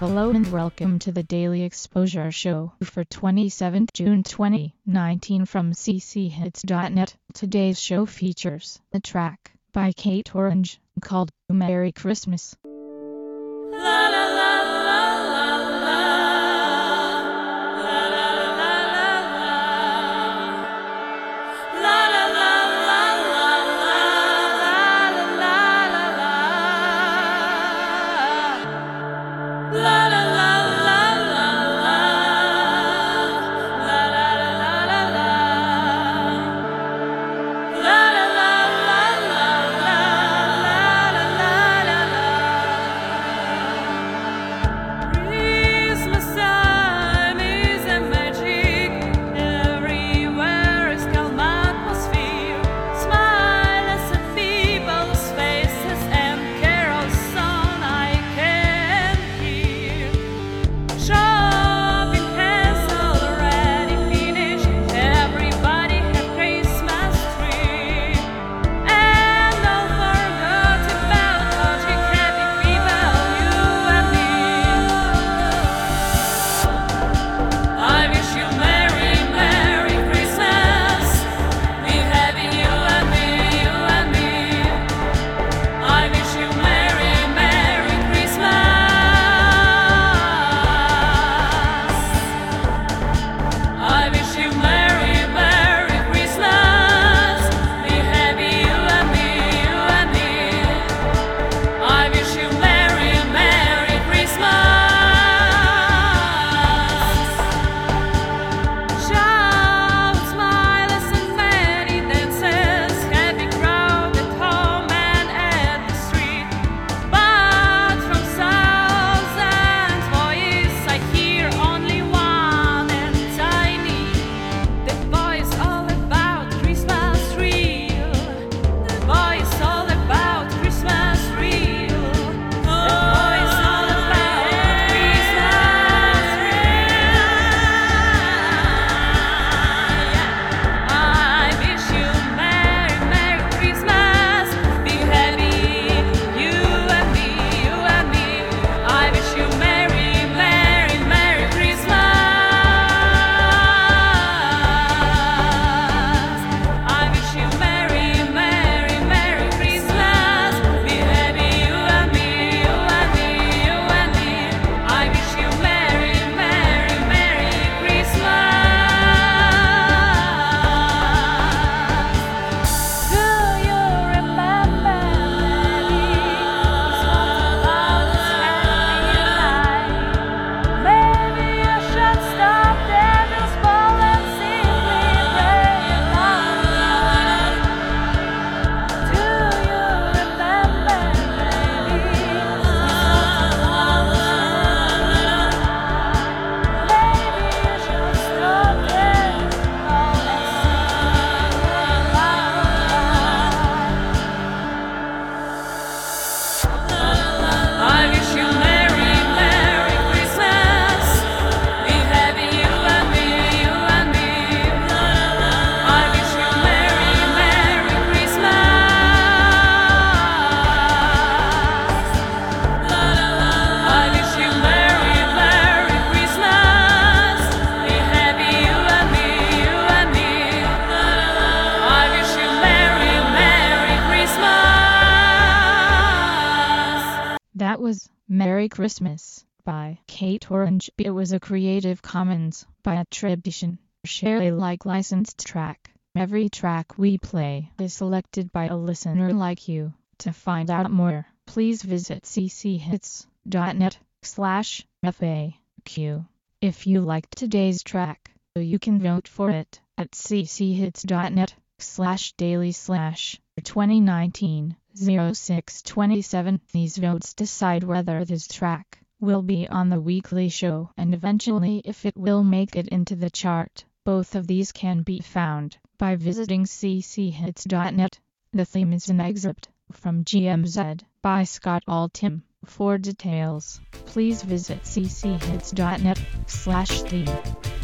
Hello and welcome to the Daily Exposure Show for 27th June 2019 from cchits.net. Today's show features a track by Kate Orange called Merry Christmas. That was Merry Christmas by Kate Orange. It was a Creative Commons by attribution, share Alike licensed track. Every track we play is selected by a listener like you. To find out more, please visit cchits.net/FAQ. If you liked today's track, you can vote for it at cchits.net/daily/2019-06-27. These votes decide whether this track will be on the weekly show and eventually if it will make it into the chart. Both of these can be found by visiting cchits.net. The theme is an excerpt from GMZ by Scott Altham. For details, please visit cchits.net/theme.